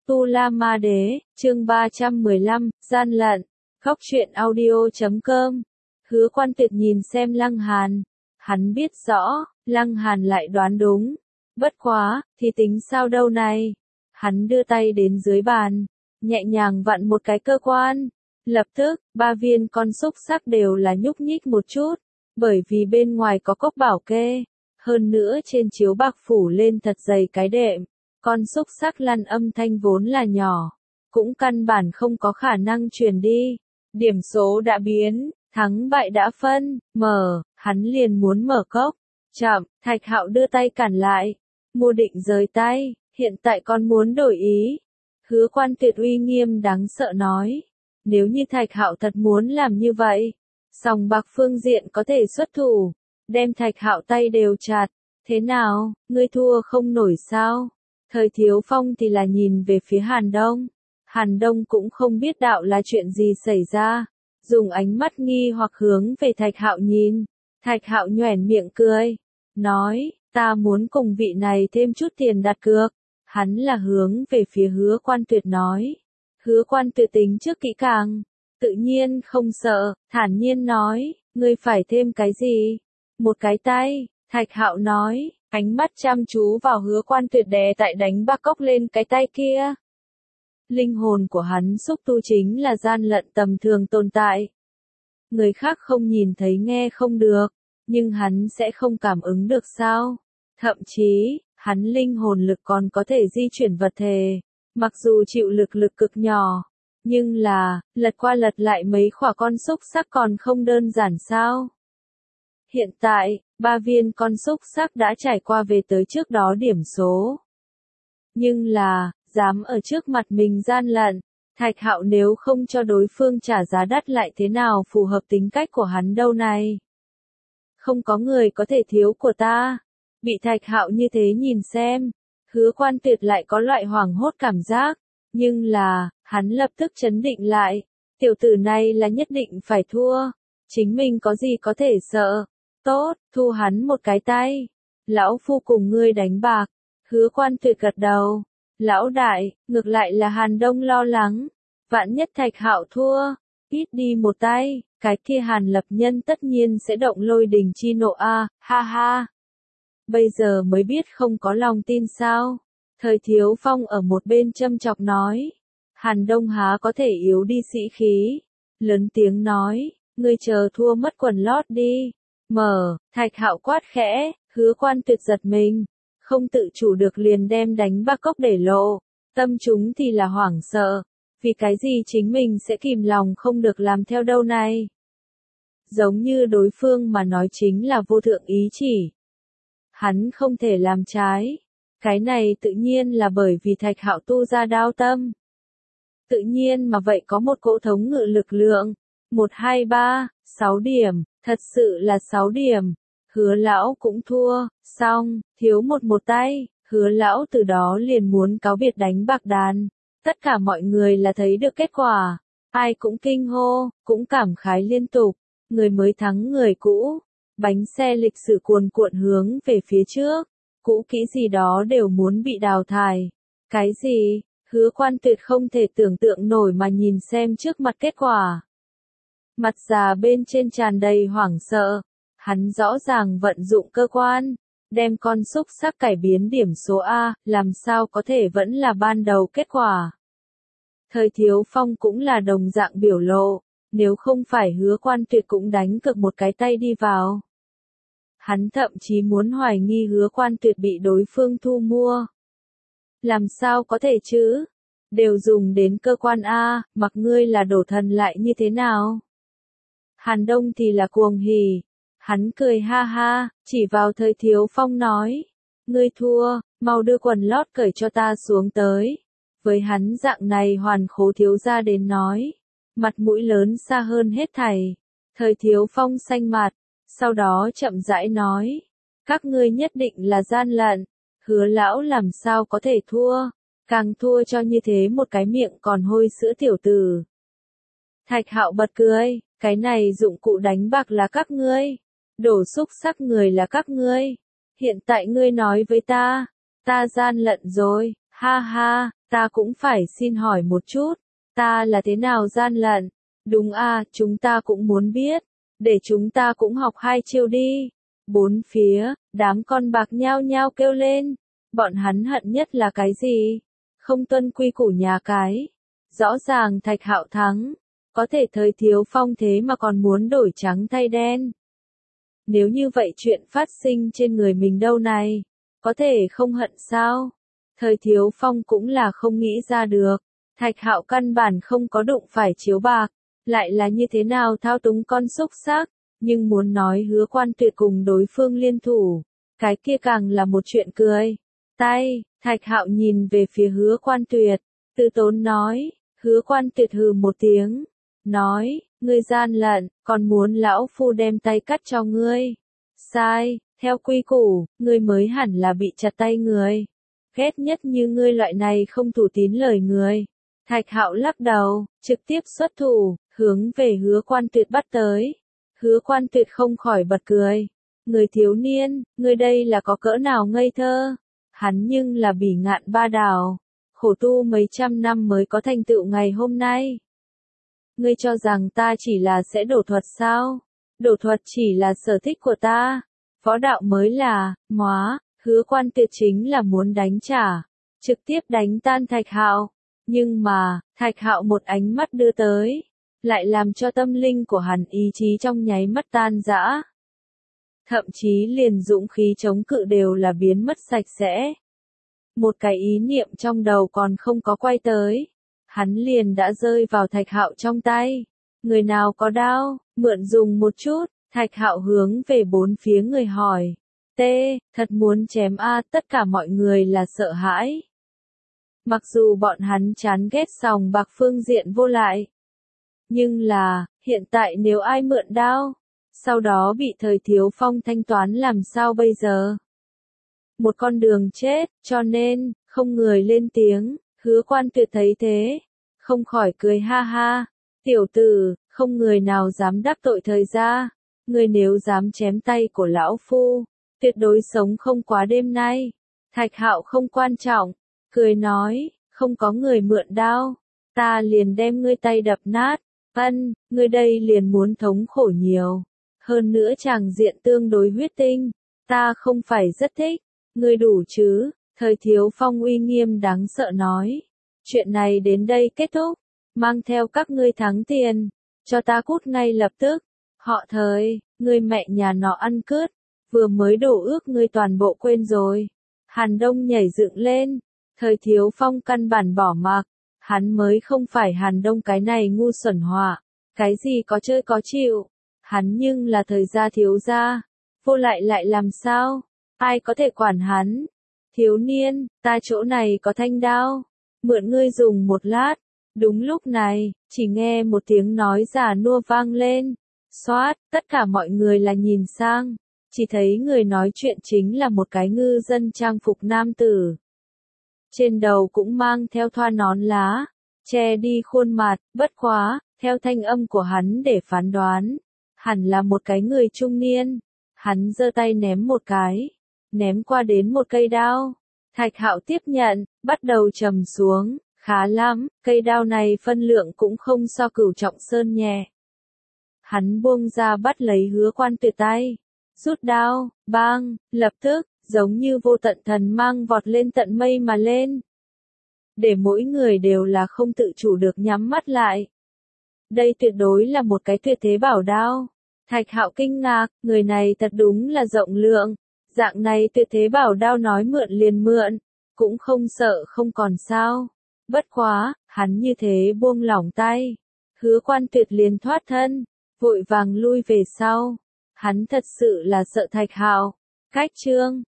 Tu La Ma Đế, chương 315, gian lận. Góc truyện audio.com. Hứa Quan Tuyệt nhìn xem Lăng Hàn. Hắn biết rõ, Lăng Hàn lại đoán đúng. Bất quá, thì tính sao đâu này. Hắn đưa tay đến dưới bàn, nhẹ nhàng vặn một cái cơ quan. Lập tức, 3 viên con xúc xắc đều là nhúc nhích một chút. Bởi vì bên ngoài có cốc bảo kê. Hơn nữa trên chiếu bạc phủ lên thật dày cái đệm. Con xúc xắc lăn âm thanh vốn là nhỏ. Cũng căn bản không có khả năng truyền đi. Điểm số đã biến, thắng bại đã phân, hắn liền muốn mở cốc. Chậm, Thạch Hạo đưa tay cản lại. Mua định rời tay, hiện tại con muốn đổi ý. Hứa Quan Tuyệt uy nghiêm đáng sợ nói. Nếu như Thạch Hạo thật muốn làm như vậy, sòng bạc phương diện có thể xuất thủ, đem Thạch Hạo tay đều chặt. Thế nào, ngươi thua không nổi sao? Thời Thiếu Phong thì là nhìn về phía Hàn Đông. Hàn Đông cũng không biết đạo là chuyện gì xảy ra, dùng ánh mắt nghi hoặc hướng về Thạch Hạo nhìn. Thạch Hạo nhoẻn miệng cười, nói, ta muốn cùng vị này thêm chút tiền đặt cược. Hắn là hướng về phía Hứa Quan Tuyệt nói. Hứa Quan Tuyệt tính trước kỹ càng, tự nhiên không sợ, thản nhiên nói, ngươi phải thêm cái gì? Một cái tay, Thạch Hạo nói, ánh mắt chăm chú vào Hứa Quan Tuyệt đè tại đánh bạc cốc lên cái tay kia. Linh hồn của hắn xúc tu chính là gian lận tầm thường tồn tại. Người khác không nhìn thấy nghe không được, nhưng hắn sẽ không cảm ứng được sao? Thậm chí, hắn linh hồn lực còn có thể di chuyển vật thể, mặc dù chịu lực cực nhỏ, nhưng là, lật qua lật lại mấy khỏa con xúc xắc còn không đơn giản sao? Hiện tại, 3 viên con xúc xắc đã trải qua về tới trước đó điểm số. Nhưng là, dám ở trước mặt mình gian lận, Thạch Hạo nếu không cho đối phương trả giá đắt lại thế nào phù hợp tính cách của hắn đâu này. Không có người có thể thiếu của ta. Bị Thạch Hạo như thế nhìn xem, Hứa Quan Tuyệt lại có loại hoảng hốt cảm giác, nhưng là, hắn lập tức trấn định lại, tiểu tử này là nhất định phải thua, chính mình có gì có thể sợ, tốt, thu hắn một cái tay, lão phu cùng ngươi đánh bạc. Hứa Quan Tuyệt gật đầu, lão đại, ngược lại là Hàn Đông lo lắng, vạn nhất Thạch Hạo thua, ít đi một tay, cái kia Hàn Lập Nhân tất nhiên sẽ động lôi đình chi nộ a, ha ha. Bây giờ mới biết không có lòng tin sao? Thời Thiếu Phong ở một bên châm chọc nói. Hàn Đông há có thể yếu đi sĩ khí. Lớn tiếng nói, ngươi chờ thua mất quần lót đi. Thạch Hạo quát khẽ, Hứa Quan Tuyệt giật mình. Không tự chủ được liền đem đánh bạc cốc để lộ. Tâm chúng thì là hoảng sợ. Vì cái gì chính mình sẽ kìm lòng không được làm theo đâu này? Giống như đối phương mà nói chính là vô thượng ý chỉ. Hắn không thể làm trái. Cái này tự nhiên là bởi vì Thạch Hạo tu ra đao tâm. Tự nhiên mà vậy có một cỗ thống ngự lực lượng. 1, 2, 3, 6 điểm, thật sự là 6 điểm. Hứa lão cũng thua, xong, thiếu một tay, Hứa lão từ đó liền muốn cáo biệt đánh bạc đàn. Tất cả mọi người là thấy được kết quả. Ai cũng kinh hô, cũng cảm khái liên tục. Người mới thắng người cũ. Bánh xe lịch sử cuồn cuộn hướng về phía trước, cũ kỹ gì đó đều muốn bị đào thải. Cái gì? Hứa Quan Tuyệt không thể tưởng tượng nổi mà nhìn xem trước mặt kết quả. Mặt già bên trên tràn đầy hoảng sợ, hắn rõ ràng vận dụng cơ quan, đem con xúc xắc cải biến điểm số A, làm sao có thể vẫn là ban đầu kết quả. Thời Thiếu Phong cũng là đồng dạng biểu lộ, nếu không phải Hứa Quan Tuyệt cũng đánh cược một cái tay đi vào. Hắn thậm chí muốn hoài nghi Hứa Quan Tuyệt bị đối phương thu mua. Làm sao có thể chứ? Đều dùng đến cơ quan A, mặc ngươi là đổ thần lại như thế nào? Hàn Đông thì là cuồng hỉ. Hắn cười ha ha, chỉ vào Thời Thiếu Phong nói. Ngươi thua, mau đưa quần lót cởi cho ta xuống tới. Với hắn dạng này Hoàn Khố thiếu gia đến nói. Mặt mũi lớn xa hơn hết thảy. Thời Thiếu Phong xanh mặt. Sau đó chậm rãi nói, các ngươi nhất định là gian lận, Hứa lão làm sao có thể thua, càng thua cho như thế một cái miệng còn hôi sữa tiểu tử. Thạch Hạo bật cười, cái này dụng cụ đánh bạc là các ngươi, đổ xúc xắc người là các ngươi, hiện tại ngươi nói với ta gian lận rồi, Ha ha, ta cũng phải xin hỏi một chút, ta là thế nào gian lận? Đúng à, chúng ta cũng muốn biết, để chúng ta cũng học hai chiêu đi. Bốn phía, đám con bạc nhao nhao kêu lên, bọn hắn hận nhất là cái gì? Không tuân quy củ nhà cái. Rõ ràng Thạch Hạo thắng, có thể Thời Thiếu Phong thế mà còn muốn đổi trắng thay đen. Nếu như vậy chuyện phát sinh trên người mình đâu này, có thể không hận sao? Thời Thiếu Phong cũng là không nghĩ ra được, Thạch Hạo căn bản không có đụng phải chiếu bạc, lại là như thế nào thao túng con xúc xác, nhưng muốn nói Hứa Quan Tuyệt cùng đối phương liên thủ, cái kia càng là một chuyện cười. Tay, Thạch Hạo nhìn về phía Hứa Quan Tuyệt, từ tốn nói, Hứa Quan Tuyệt hừ một tiếng, nói, ngươi gian lận, còn muốn lão phu đem tay cắt cho ngươi. Sai, theo quy củ, ngươi mới hẳn là bị chặt tay người. Ghét nhất như ngươi loại này không thủ tín lời người. Thạch Hạo lắc đầu, trực tiếp xuất thủ, hướng về Hứa Quan Tuyệt bắt tới. Hứa Quan Tuyệt không khỏi bật cười. Người thiếu niên, ngươi đây là có cỡ nào ngây thơ. Hắn nhưng là bỉ ngạn ba đảo, khổ tu mấy trăm năm mới có thành tựu ngày hôm nay. Ngươi cho rằng ta chỉ là sẽ đổ thuật sao? Đổ thuật chỉ là sở thích của ta. Võ đạo mới là, móa, Hứa Quan Tuyệt chính là muốn đánh trả. Trực tiếp đánh tan Thạch Hạo. Nhưng mà, Thạch Hạo một ánh mắt đưa tới. Lại làm cho tâm linh của hắn ý chí trong nháy mắt tan rã. Thậm chí liền dũng khí chống cự đều là biến mất sạch sẽ. Một cái ý niệm trong đầu còn không có quay tới. Hắn liền đã rơi vào Thạch Hạo trong tay. Người nào có đao, mượn dùng một chút. Thạch Hạo hướng về bốn phía người hỏi. Thật muốn chém a, tất cả mọi người là sợ hãi. Mặc dù bọn hắn chán ghét sòng bạc phương diện vô lại. Nhưng là, hiện tại nếu ai mượn đao, sau đó bị Thời Thiếu Phong thanh toán làm sao bây giờ? Một con đường chết, cho nên, không người lên tiếng. Hứa Quan Tuyệt thấy thế, không khỏi cười ha ha. Tiểu tử, không người nào dám đắc tội thời gia. Người nếu dám chém tay của lão phu, tuyệt đối sống không quá đêm nay. Thạch Hạo không quan trọng, cười nói, không có người mượn đao, ta liền đem ngươi tay đập nát. Ngươi đây liền muốn thống khổ nhiều. Hơn nữa chàng diện tương đối huyết tinh, ta không phải rất thích. Ngươi đủ chứ? Thời Thiếu Phong uy nghiêm đáng sợ nói. Chuyện này đến đây kết thúc, mang theo các ngươi thắng tiền, cho ta cút ngay lập tức. Họ Thời, ngươi mẹ nhà nó ăn cướp, vừa mới đổ ước ngươi toàn bộ quên rồi. Hàn Đông nhảy dựng lên, Thời Thiếu Phong căn bản bỏ mặc, hắn mới không phải Hàn Đông cái này ngu xuẩn họa, cái gì có chơi có chịu, hắn nhưng là Thời gia thiếu gia, vô lại làm sao, ai có thể quản hắn. Thiếu niên, ta chỗ này có thanh đao, mượn ngươi dùng một lát. Đúng lúc này, chỉ nghe một tiếng nói già nua vang lên. Xoát, tất cả mọi người là nhìn sang, chỉ thấy người nói chuyện chính là một cái ngư dân trang phục nam tử. Trên đầu cũng mang theo thoa nón lá, che đi khuôn mặt, bất quá, theo thanh âm của hắn để phán đoán, hẳn là một cái người trung niên. Hắn giơ tay ném một cái, ném qua đến một cây đao. Thạch Hạo tiếp nhận, bắt đầu trầm xuống, khá lắm, cây đao này phân lượng cũng không so Cửu Trọng Sơn nhẹ. Hắn buông ra bắt lấy Hứa Quan Tuyệt tay, rút đao, bang, lập tức, giống như vô tận thần mang vọt lên tận mây mà lên. Để mỗi người đều là không tự chủ được nhắm mắt lại. Đây tuyệt đối là một cái tuyệt thế bảo đao. Thạch Hạo kinh ngạc, người này thật đúng là rộng lượng. Dạng này tuyệt thế bảo đao nói mượn liền mượn, cũng không sợ không còn sao. Bất quá, hắn như thế buông lỏng tay. Hứa Quan Tuyệt liền thoát thân, vội vàng lui về sau. Hắn thật sự là sợ Thạch Hạo. Cách chương